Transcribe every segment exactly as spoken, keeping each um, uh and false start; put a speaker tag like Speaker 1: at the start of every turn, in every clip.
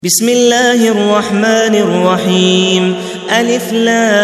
Speaker 1: بسم الله الرحمن الرحيم. ألف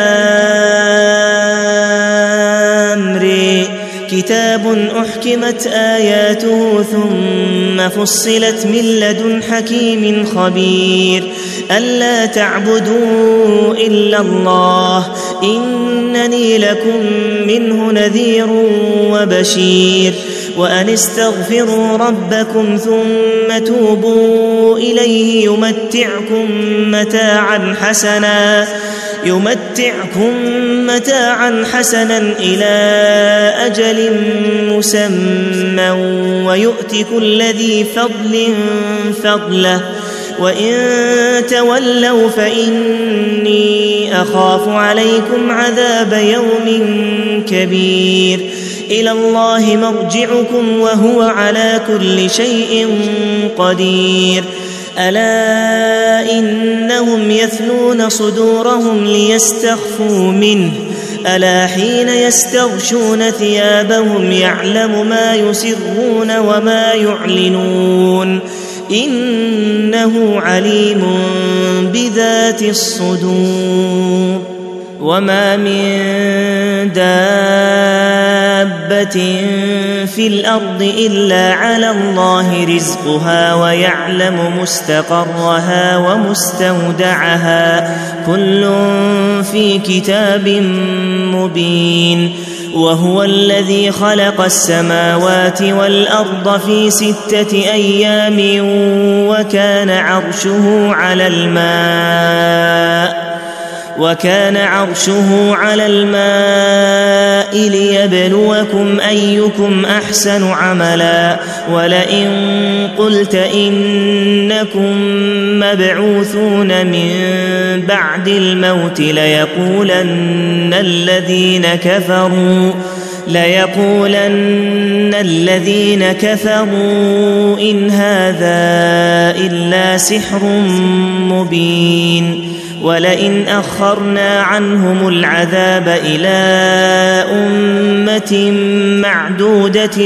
Speaker 1: لام ر. كتاب أحكمت آياته ثم فصلت من لدن حكيم خبير. ألا تعبدوا إلا الله إنني لكم منه نذير وبشير. وأن استغفروا ربكم ثم توبوا إليه يمتعكم متاعا حسنا يمتعكم متاعا حسنا إلى أجل مسمى ويؤت كل ذي فضل فضله وإن تولوا فإني أخاف عليكم عذاب يوم كبير. إلى الله مرجعكم وهو على كل شيء قدير. ألا إنهم يثنون صدورهم ليستخفوا منه ألا حين يستغشون ثيابهم يعلم ما يسرون وما يعلنون إنه عليم بذات الصدور. وما من دابة في الأرض إلا على الله رزقها ويعلم مستقرها ومستودعها كل في كتاب مبين. وهو الذي خلق السماوات والأرض في ستة أيام وكان عرشه على الماء وكان عرشه على الماء ليبلوكم أيكم أحسن عملا. ولئن قلت إنكم مبعوثون من بعد الموت ليقولن الذين كفروا ليقولن الذين كفروا إن هذا إلا سحر مبين. ولئن أخرنا عنهم العذاب إلى أمة معدودة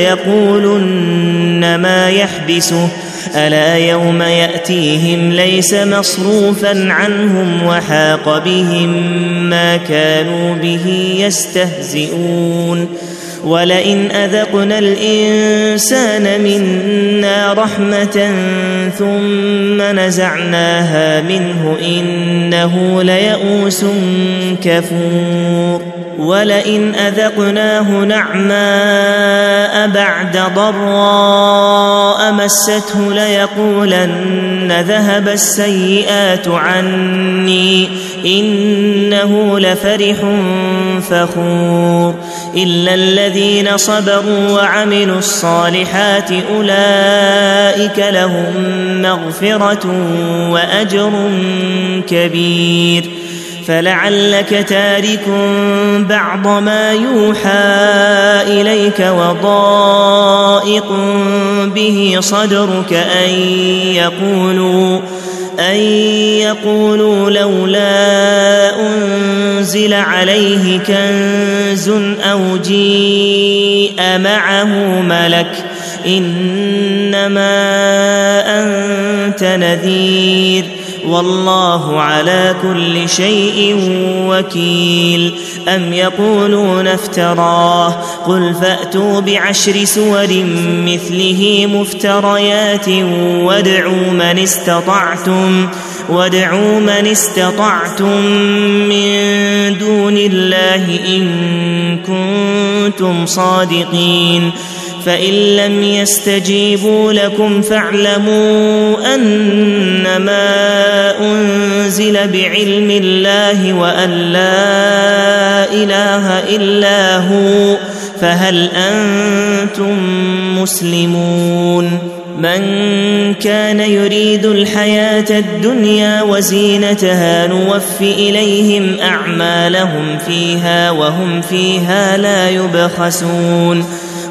Speaker 1: ليقولن ما يحبسه ألا يوم يأتيهم ليس مصروفا عنهم وحاق بهم ما كانوا به يستهزئون. ولئن أذقنا الإنسان منا رحمة ثم نزعناها منه إنه ليئوس كفور. ولئن أذقناه نعماء بعد ضراء مسته ليقولن ذهب السيئات عني إنه لفرح فخور. إلا الذين صبروا وعملوا الصالحات أولئك لهم مغفرة وأجر كبير. فلعلك تارك بعض ما يوحى إليك وضائق به صدرك أن يقولوا أن يقولوا لولا أنزل عليه كنز أو جيء معه ملك إنما أنت نذير والله على كل شيء وكيل. أم يقولون افتراه قل فأتوا بعشر سور مثله مفتريات وادعوا من استطعتم وادعوا من استطعتم من دون الله إن كنتم صادقين. فإن لم يستجيبوا لكم فاعلموا أنما أنزل بعلم الله وأن لا إله إلا هو فهل أنتم مسلمون. من كان يريد الحياة الدنيا وزينتها نوف إليهم أعمالهم فيها وهم فيها لا يبخسون.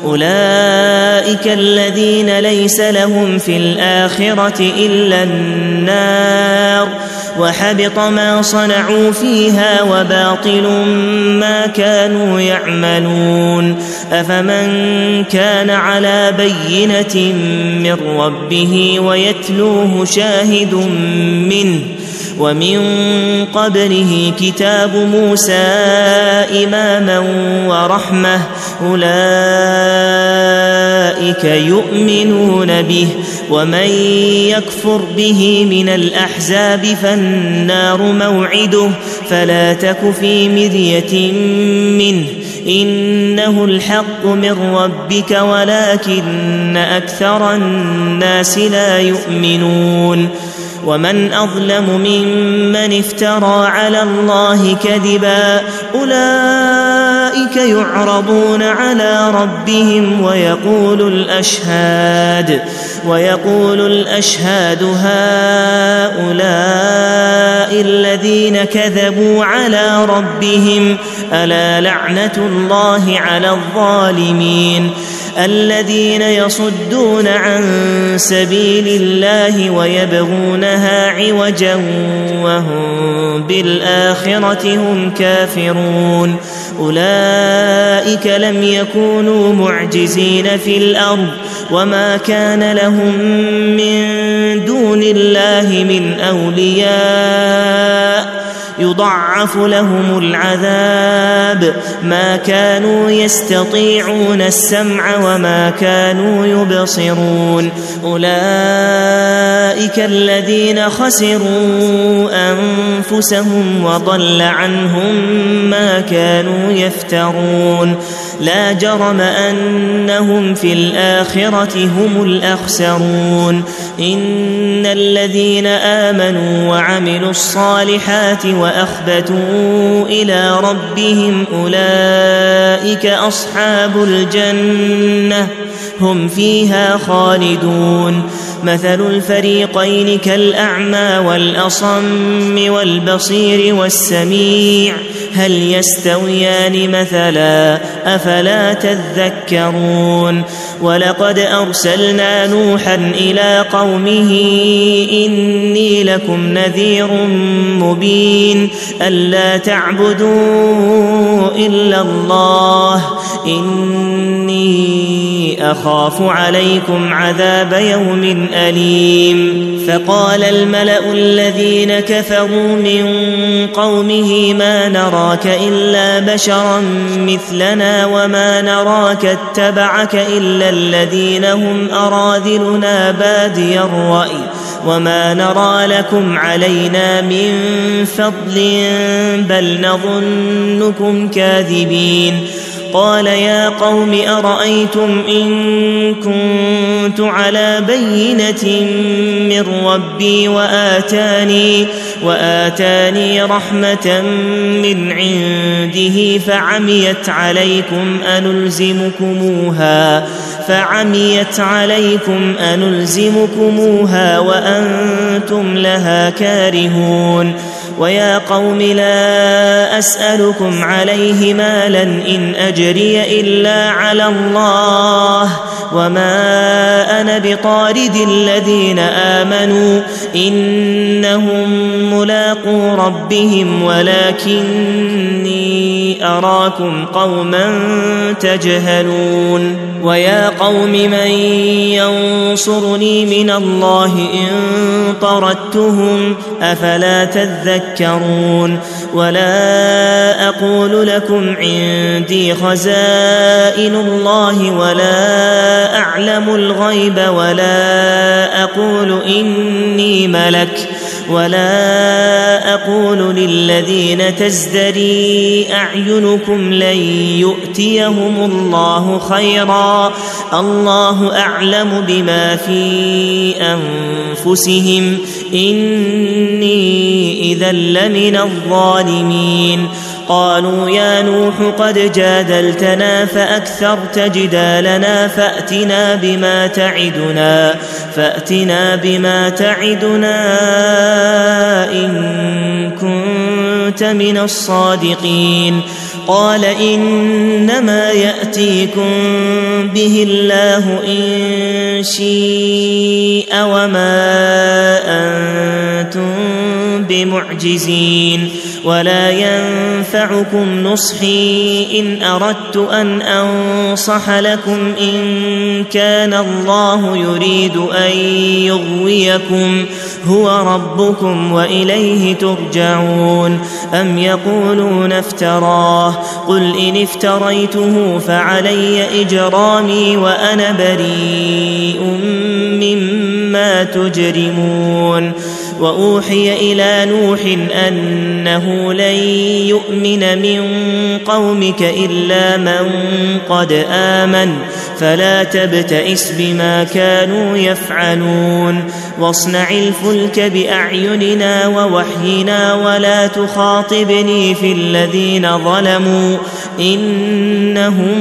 Speaker 1: أولئك الذين ليس لهم في الآخرة إلا النار وحبط ما صنعوا فيها وباطل ما كانوا يعملون. أفمن كان على بينة من ربه ويتلوه شاهد منه ومن قبله كتاب موسى إماما ورحمة أولئك يؤمنون به ومن يكفر به من الأحزاب فالنار موعده فلا تك في مرية منه إنه الحق من ربك ولكن أكثر الناس لا يؤمنون. ومن أظلم ممن افترى على الله كذبا أولئك يعرضون على ربهم ويقول الأشهاد ويقول الأشهاد هؤلاء الذين كذبوا على ربهم ألا لعنة الله على الظالمين الذين يصدون عن سبيل الله ويبغونها عوجا وهم بالآخرة هم كافرون. أولئك لم يكونوا معجزين في الأرض وما كان لهم من دون الله من أولياء يضعف لهم العذاب ما كانوا يستطيعون السمع وما كانوا يبصرون. أولئك الذين خسروا أنفسهم وضل عنهم ما كانوا يفترون. لا جرم أنهم في الآخرة هم الأخسرون. إن الذين آمنوا وعملوا الصالحات وأخبتوا إلى ربهم أولئك أصحاب الجنة هم فيها خالدون. مثل الفريقين كالأعمى والأصم والبصير والسميع هل يستويان مثلا أفلا تذكرون. ولقد أرسلنا نوحا إلى قومه إني لكم نذير مبين ألا تعبدوا إلا الله إني أخاف عليكم عذاب يوم أليم. فقال الملأ الذين كفروا من قومه ما نراك إلا بشرا مثلنا وما نراك اتبعك إلا الذين هم أراذلنا بادي الرأي وما نرى لكم علينا من فضل بل نظنكم كاذبين. قال يا قوم أرأيتم إن كنت على بينة من ربي وآتاني, وآتاني رحمة من عنده فعميت عليكم أنلزمكموها, فعميت عليكم أنلزمكموها وأنتم لها كارهون. ويا قوم لا أسألكم عليه مالا إن أجري إلا على الله وما أنا بطارد الذين آمنوا إنهم ملاقو ربهم ولكني أراكم قوما تجهلون. ويا قوم من ينصرني من الله إن طردتهم أفلا تذكرون. ولا أقول لكم عندي خزائن الله ولا أعلم الغيب ولا أقول إني ملك ولا أقول للذين تزدري أعينكم لن يؤتيهم الله خيرا الله أعلم بما في أنفسهم إني إذا لمن الظالمين. قالوا يا نوح قد جادلتنا فأكثرت جدالنا فأتنا بما تعدنا فأتنا بما تعدنا إن كنت من الصادقين. قال إنما يأتيكم به الله إن شيء وما أنتم بمعجزين ولا ينفعكم نصحي إن أردت أن أنصح لكم إن كان الله يريد أن يغويكم هو ربكم وإليه ترجعون أم يقولون افتراه قل إن افتريته فعلي إجرامي وأنا بريء مما تجرمون وأوحي إلى نوح أنه لن يؤمن من قومك إلا من قد آمن فلا تبتئس بما كانوا يفعلون واصنع الفلك بأعيننا ووحينا ولا تخاطبني في الذين ظلموا إنهم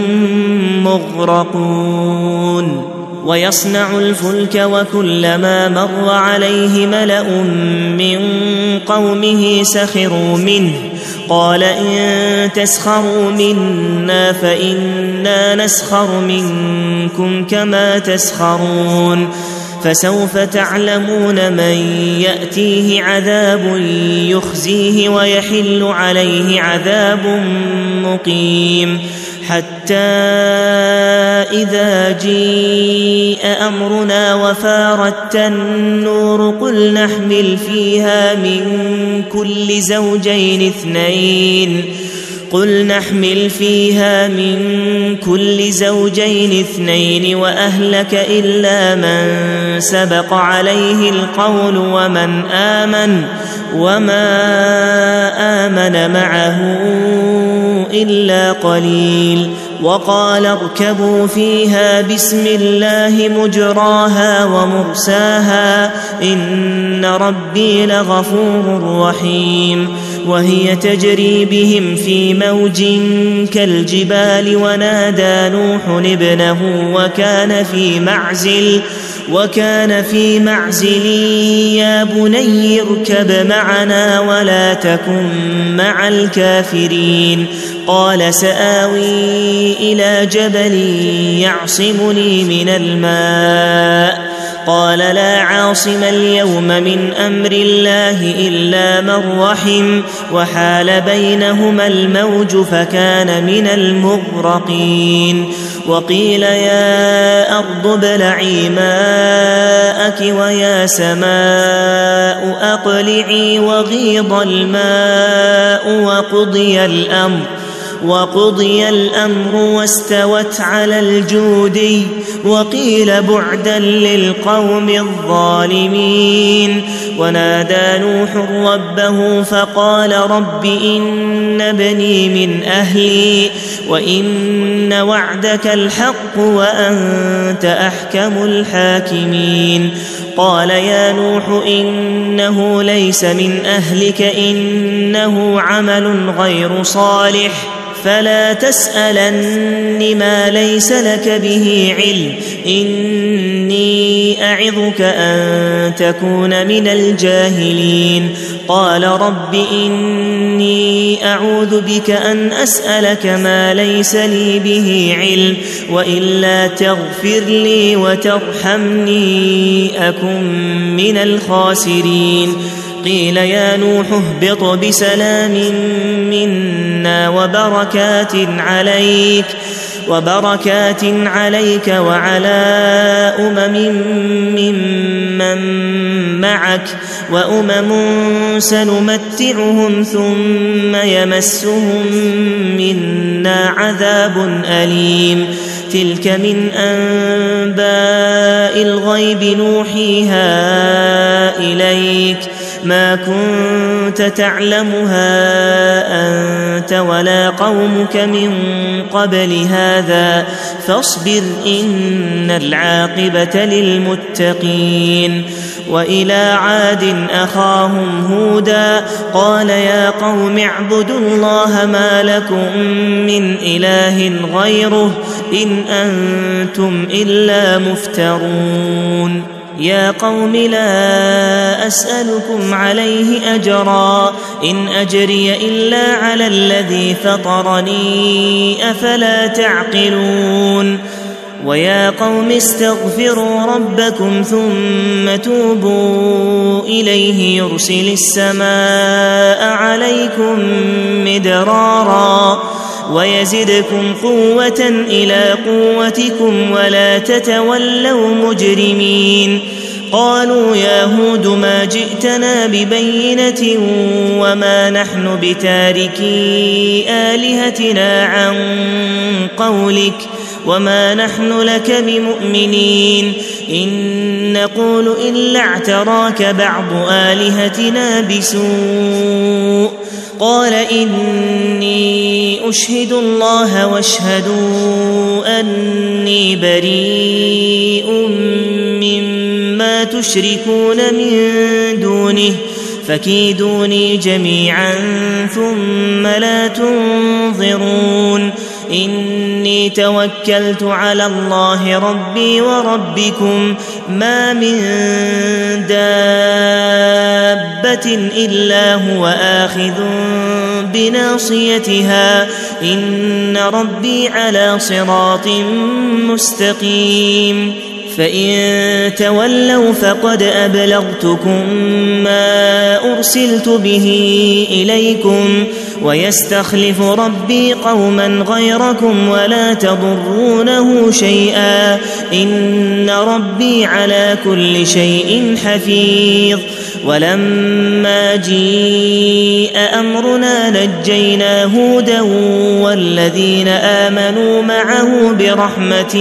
Speaker 1: مغرقون ويصنع الفلك وكلما مر عليه ملأ من قومه سخروا منه قال إن تسخروا منا فإنا نسخر منكم كما تسخرون فسوف تعلمون من يأتيه عذاب يخزيه ويحل عليه عذاب مقيم حتى إذا جيء أمرنا وفارت النور قل نحمل فيها من كل زوجين اثنين قل نحمل فيها من كل زوجين اثنين وأهلك إلا من سبق عليه القول ومن آمن وما آمن معه إلا قليل وقال اركبوا فيها بسم الله مجراها ومرساها إن ربي لغفور رحيم وهي تجري بهم في موج كالجبال ونادى نوح ابنه وكان في معزل وكان في معزل يا بني اركب معنا ولا تكن مع الكافرين قال سآوي إلى جبل يعصمني من الماء قال لا عاصم اليوم من أمر الله إلا من رحم وحال بينهما الموج فكان من المغرقين وقيل يا أرض ابلعي ماءك ويا سماء أقلعي وغيض الماء وقضي الأمر وقضي الأمر واستوت على الجودي وقيل بعدا للقوم الظالمين ونادى نوح ربه فقال رب إن ابني من أهلي وإن وعدك الحق وأنت أحكم الحاكمين قال يا نوح إنه ليس من أهلك إنه عمل غير صالح فلا تسألن ما ليس لك به علم إني أعظك أن تكون من الجاهلين قال رب إني أعوذ بك أن أسألك ما ليس لي به علم وإلا تغفر لي وترحمني أكن من الخاسرين قيل يا نوح اهبط بسلام منا وبركات عليك وبركات عليك وعلى أمم ممن معك وأمم سنمتعهم ثم يمسهم منا عذاب أليم تلك من أنباء الغيب نوحيها إليك ما كنت تعلمها أنت ولا قومك من قبل هذا فاصبر إن العاقبة للمتقين وإلى عاد أخاهم هودا قال يا قوم اعبدوا الله ما لكم من إله غيره إن أنتم إلا مفترون يا قوم لا أسألكم عليه أجرا إن أجري إلا على الذي فطرني أفلا تعقلون ويا قوم استغفروا ربكم ثم توبوا إليه يرسل السماء عليكم مدرارا ويزدكم قوة إلى قوتكم ولا تتولوا مجرمين. قالوا يا هود ما جئتنا ببينة وما نحن بتاركي آلهتنا عن قولك وما نحن لك بمؤمنين إن نقول إلا اعتراك بعض آلهتنا بسوء. قال إني أشهد الله واشهدوا أني بريء مما تشركون من دونه فكيدوني جميعا ثم لا تنظرون. إني توكلت على الله ربي وربكم ما من دابة إلا هو آخذ بناصيتها إن ربي على صراط مستقيم. فإن تولوا فقد أبلغتكم ما أرسلت به إليكم ويستخلف ربي قوما غيركم ولا تضرونه شيئا إن ربي على كل شيء حفيظ. ولما جيء أمرنا نجينا هودا والذين آمنوا معه برحمة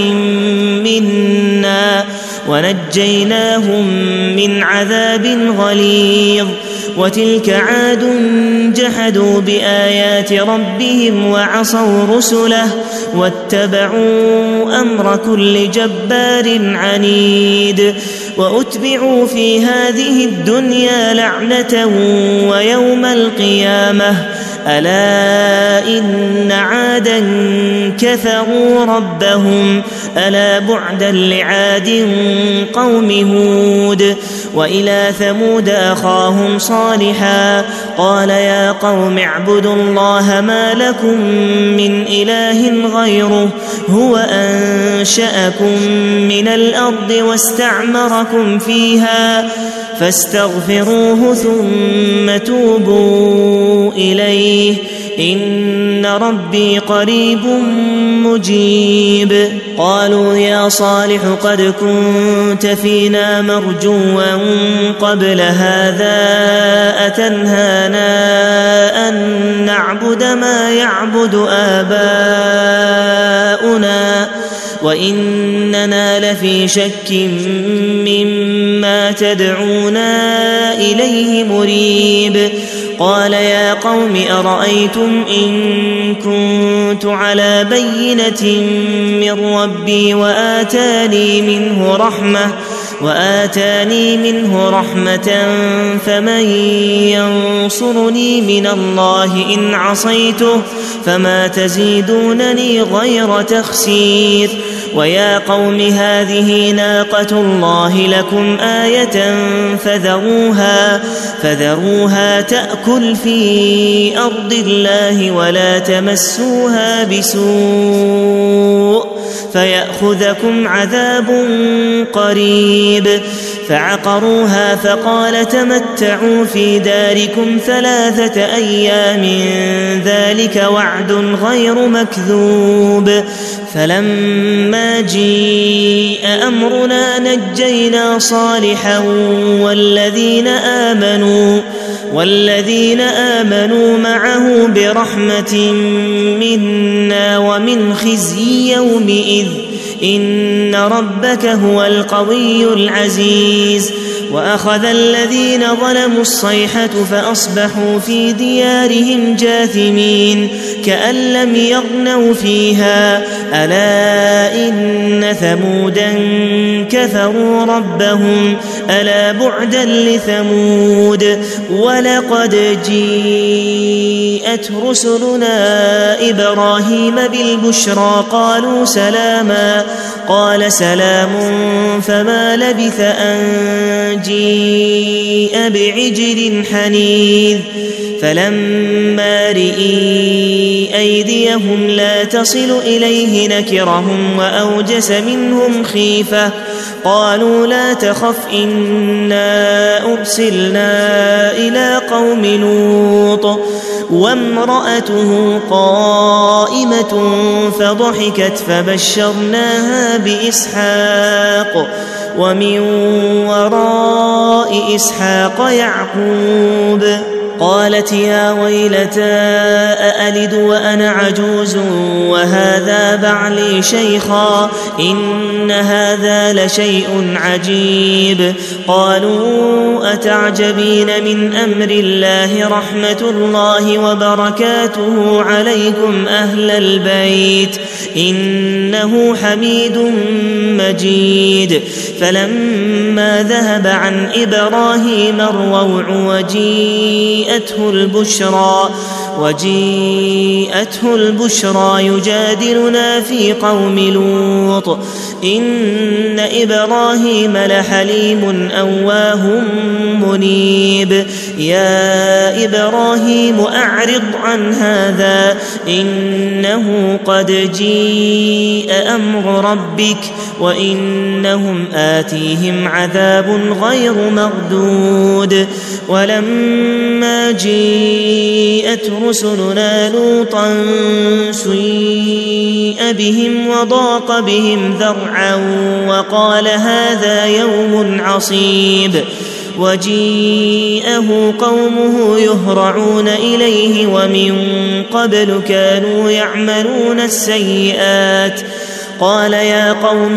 Speaker 1: منا ونجيناهم من عذاب غليظ. وتلك عاد جحدوا بآيات ربهم وعصوا رسله واتبعوا أمر كل جبار عنيد. وأتبعوا في هذه الدنيا لعنة ويوم القيامة ألا إن عادا كفروا ربهم ألا بعدا لعاد قوم هود. وإلى ثمود أخاهم صالحا قال يا قوم اعبدوا الله ما لكم من إله غيره هو أنشأكم من الأرض واستعمركم فيها فاستغفروه ثم توبوا إليه إن ربي قريب مجيب. قالوا يا صالح قد كنت فينا مرجوا قبل هذا أتنهانا أن نعبد ما يعبد آباؤنا وإننا لفي شك مما تدعونا إليه مريب. قال يا قوم أرأيتم إن كنت على بينة من ربي وآتاني منه رحمة وآتاني منه رحمة فمن ينصرني من الله إن عصيته فما تزيدونني غير تخسير. ويا قوم هذه ناقة الله لكم آية فذروها فذروها تأكل في أرض الله ولا تمسوها بسوء فيأخذكم عذاب قريب. فعقروها فقال تمتعوا في داركم ثلاثة أيام ذلك وعد غير مكذوب. فلما جيء أمرنا نجينا صالحا والذين آمنوا والذين آمنوا معه برحمة منا ومن خزي يومئذ إن ربك هو القوي العزيز. وأخذ الذين ظلموا الصيحة فأصبحوا في ديارهم جاثمين كأن لم يغنوا فيها ألا إن ثمودا كفروا ربهم ألا بعدا لثمود ولقد جيءت رسلنا إبراهيم بالبشرى قالوا سلاما قال سلام فما لبث أن جيء بعجل حنيذ فلما رئي أيديهم لا تصل إليه نكرهم وأوجس منهم خيفة قالوا لا تخف إنا أرسلنا إلى قوم لوط وامرأته قائمة فضحكت فبشرناها بإسحاق ومن وراء إسحاق يعقوب قالت يا ويلتى أألد وأنا عجوز وهذا بعلي شيخا إن هذا لشيء عجيب قالوا أتعجبين من أمر الله رحمة الله وبركاته عليكم أهل البيت إنه حميد مجيد فلما ذهب عن إبراهيم الروع وجيء وجيءته البشرى وجيءته البشرى يجادلنا في قوم لوط إن إبراهيم لحليم أواه منيب يا إبراهيم أعرض عن هذا إنه قد جيء أمر ربك وإنهم آتيهم عذاب غير مردود ولما جيءت رسلنا لوطا سيء بهم وضاق بهم ذرعا وقال هذا يوم عصيب وجيءه قومه يهرعون إليه ومن قبل كانوا يعملون السيئات قال يا قوم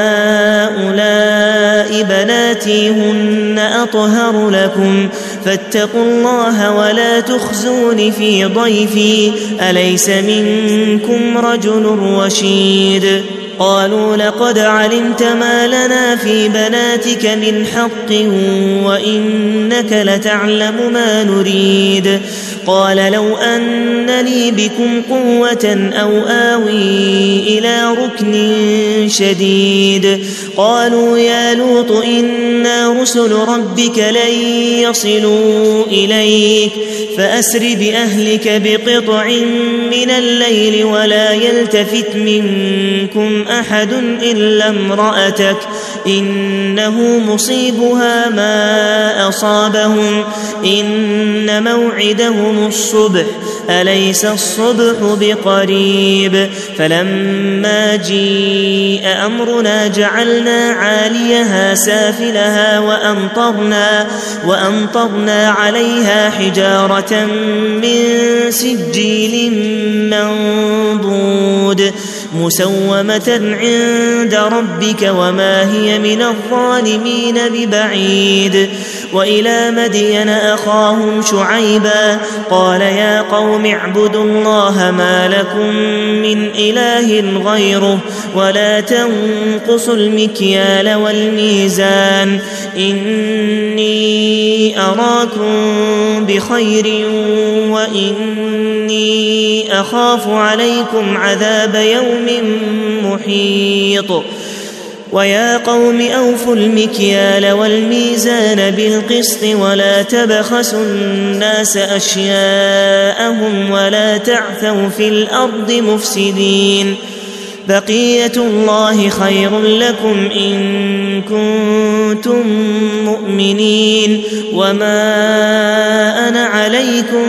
Speaker 1: هؤلاء بناتي هن أطهر لكم فاتقوا الله ولا تخزون في ضيفي أليس منكم رجل رشيد قالوا لقد علمت ما لنا في بناتك من حق وإنك لتعلم ما نريد قال لو أن لي بكم قوة أو آوي إلى ركن شديد قالوا يا لوط إنا رسل ربك لن يصلوا إليك فأسر بأهلك بقطع من الليل ولا يلتفت منكم أحد إلا امرأتك إنه مصيبها ما أصابهم إن موعدهم الصبح أليس الصبح بقريب فلما جيء أمرنا جعلنا عاليها سافلها وأمطرنا, وأمطرنا عليها حجارة من سجيل منضود مسومة عند ربك وما هي من الظالمين ببعيد وإلى مدين أخاهم شعيبا قال يا قوم اعبدوا الله ما لكم من إله غيره ولا تنقصوا المكيال والميزان إني أراكم بخير وإني أخاف عليكم عذاب يوم محيط ويا قوم أوفوا المكيال والميزان بالقسط ولا تبخسوا الناس أشياءهم ولا تعثوا في الأرض مفسدين بقية الله خير لكم إن كنتم مؤمنين وما أنا عليكم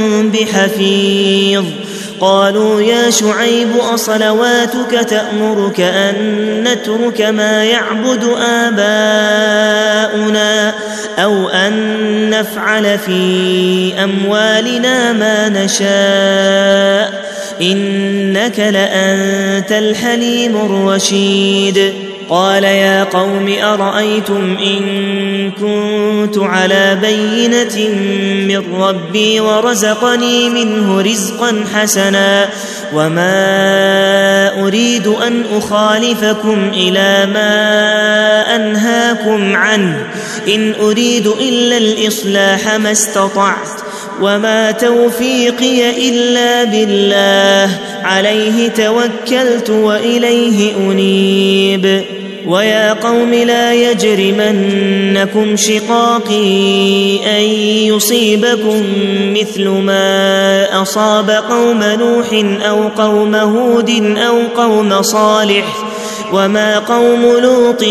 Speaker 1: بحفيظ قالوا يا شعيب أصلواتك تأمرك أن نترك ما يعبد آباؤنا أو أن نفعل في أموالنا ما نشاء إنك لأنت الحليم الرشيد قال يا قوم أرأيتم إن كنت على بينة من ربي ورزقني منه رزقا حسنا وما أريد أن أخالفكم إلى ما أنهاكم عنه إن أريد إلا الإصلاح ما استطعت وما توفيقي إلا بالله عليه توكلت وإليه أنيب ويا قوم لا يجرمنكم شقاقي أن يصيبكم مثل ما أصاب قوم نوح أو قوم هود أو قوم صالح وما قوم لوط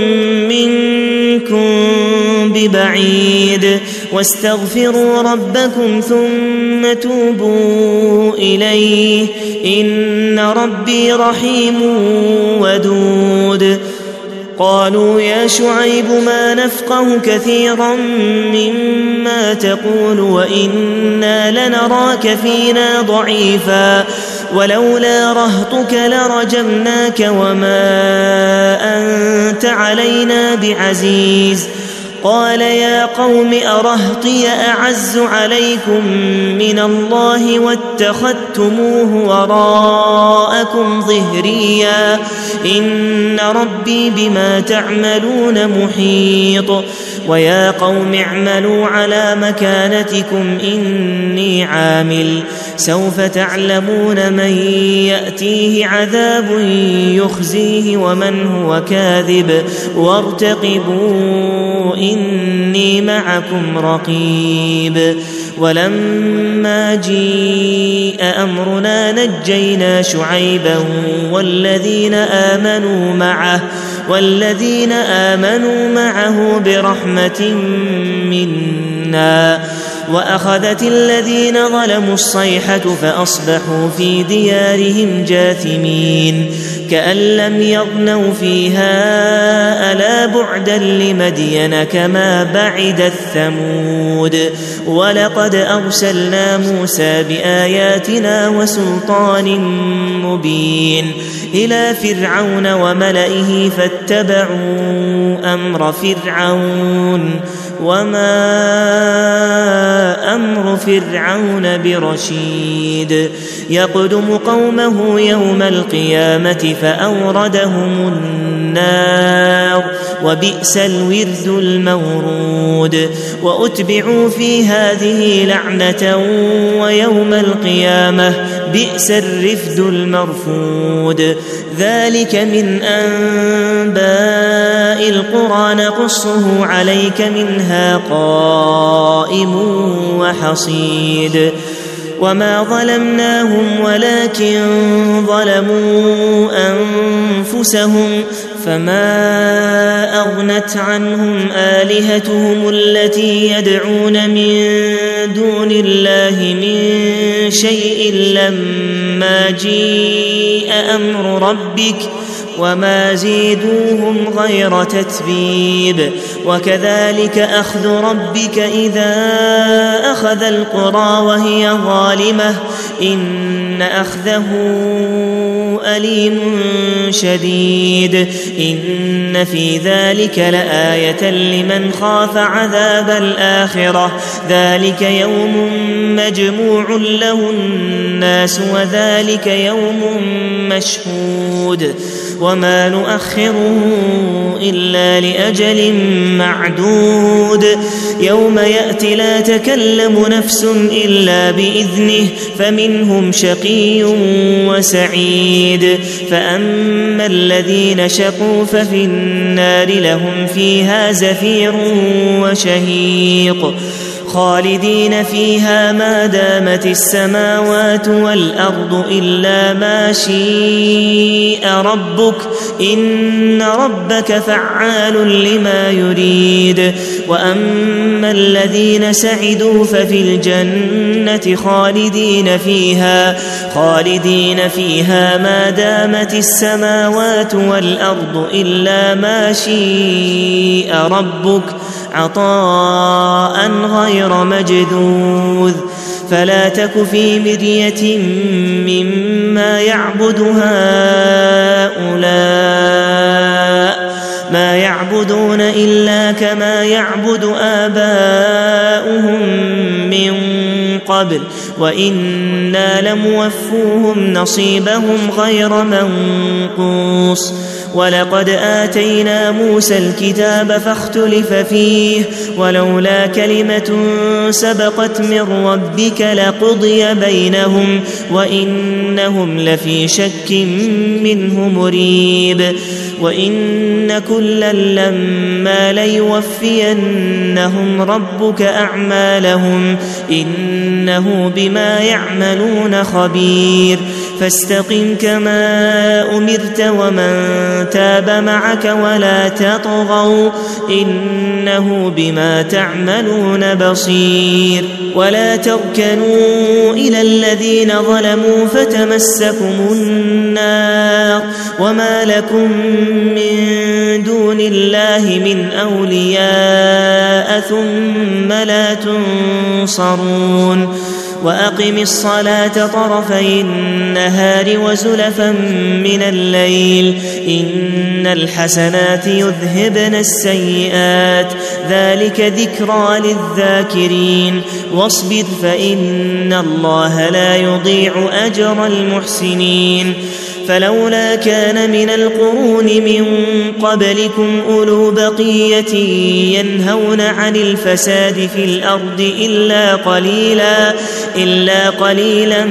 Speaker 1: منكم ببعيد واستغفروا ربكم ثم توبوا إليه إن ربي رحيم ودود قالوا يا شعيب ما نفقه كثيرا مما تقول وإنا لنراك فينا ضعيفا ولولا رهطك لرجمناك وما أنت علينا بعزيز قال يا قوم أرهطي أعز عليكم من الله واتخذتموه وراءكم ظهريا إن ربي بما تعملون محيط ويا قوم اعملوا على مكانتكم إني عامل سوف تعلمون من يأتيه عذاب يخزيه ومن هو كاذب وارتقبوا إني معكم رقيب ولما جيء أمرنا نجينا شعيبا والذين آمنوا معه والذين آمنوا معه برحمة منا وأخذت الذين ظلموا الصيحة فأصبحوا في ديارهم جاثمين كأن لم يغنوا فيها ألا بعدا لمدين كما بعدت ثمود ولقد أرسلنا موسى بآياتنا وسلطان مبين إلى فرعون وملئه فاتبعوا أمر فرعون وما أمر فرعون برشيد يقدم قومه يوم القيامة فأوردهم النار وبئس الورد المورود وأتبعوا في هذه لعنة ويوم القيامة بئس الرفد المرفود ذلك من أنباء القرى نقصه عليك منها قائم وحصيد وما ظلمناهم ولكن ظلموا أنفسهم فما أغنت عنهم آلهتهم التي يدعون من دون الله من شيء لما جيء أمر ربك وما زيدوهم غير تتبيب وكذلك أخذ ربك إذا أخذ القرى وهي ظالمة إن أخذه أليم شديد إن في ذلك لآية لمن خاف عذاب الآخرة ذلك يوم مجموع له الناس وذلك يوم مشهود وما نؤخره إلا لأجل معدود يوم يأتي لا تكلم نفس إلا بإذنه فمنهم شقي وسعيد فأما الذين شقوا ففي النار لهم فيها زفير وشهيق خالدين فيها ما دامت السماوات والأرض إلا ما شيء ربك إن ربك فعال لما يريد وأما الذين سعدوا ففي الجنة خالدين فيها خالدين فيها ما دامت السماوات والأرض إلا ما شيء ربك عطاء غير مجذوذ فلا تك في مرية مما يعبد هؤلاء ما يعبدون إلا كما يعبد آباؤهم من قبل وإنا لموفوهم نصيبهم غير منقوص ولقد آتينا موسى الكتاب فاختلف فيه ولولا كلمة سبقت من ربك لقضي بينهم وإنهم لفي شك منه مريب وإن كلا لما ليوفينهم ربك أعمالهم إنه بما يعملون خبير فاستقم كما أمرت ومن تاب معك ولا تطغوا إنه بما تعملون بصير ولا تركنوا إلى الذين ظلموا فتمسكم النار وما لكم من دون الله من أولياء ثم لا تنصرون وأقم الصلاة طرفي النهار وزلفا من الليل إن الحسنات يذهبن السيئات ذلك ذكرى للذاكرين واصبر فإن الله لا يضيع أجر المحسنين فلولا كان من القرون من قبلكم أولو بقية ينهون عن الفساد في الأرض إلا قليلا, إلا قليلا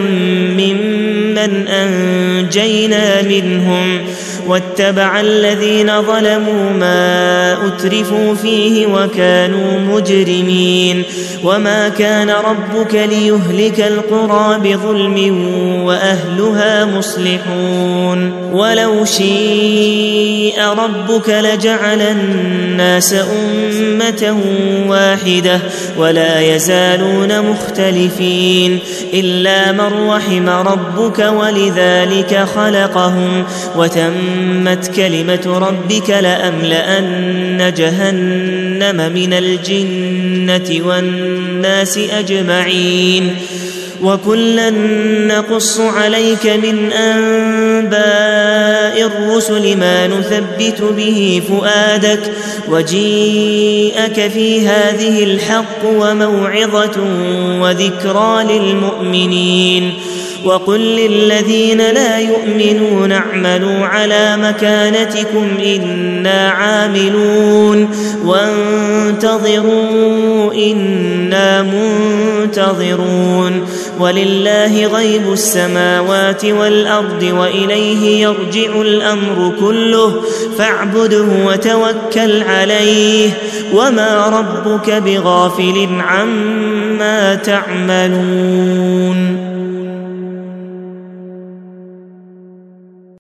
Speaker 1: ممن أنجينا منهم واتبع الذين ظلموا ما أترفوا فيه وكانوا مجرمين وما كان ربك ليهلك القرى بظلم وأهلها مصلحون ولو شيء ربك لجعل الناس أمة واحدة ولا يزالون مختلفين إلا من رحم ربك ولذلك خلقهم وتمت كلمة ربك لأملأن جهنم من الجنة والناس أجمعين وكلا نقص عليك من أنباء الرسل ما نثبت به فؤادك وجيءك في هذه الحق وموعظة وذكرى للمؤمنين وقل للذين لا يؤمنون اعملوا على مكانتكم إنا عاملون وانتظروا إنا منتظرون ولله غيب السماوات والأرض وإليه يرجع الأمر كله فاعبده وتوكل عليه وما ربك بغافل عما تعملون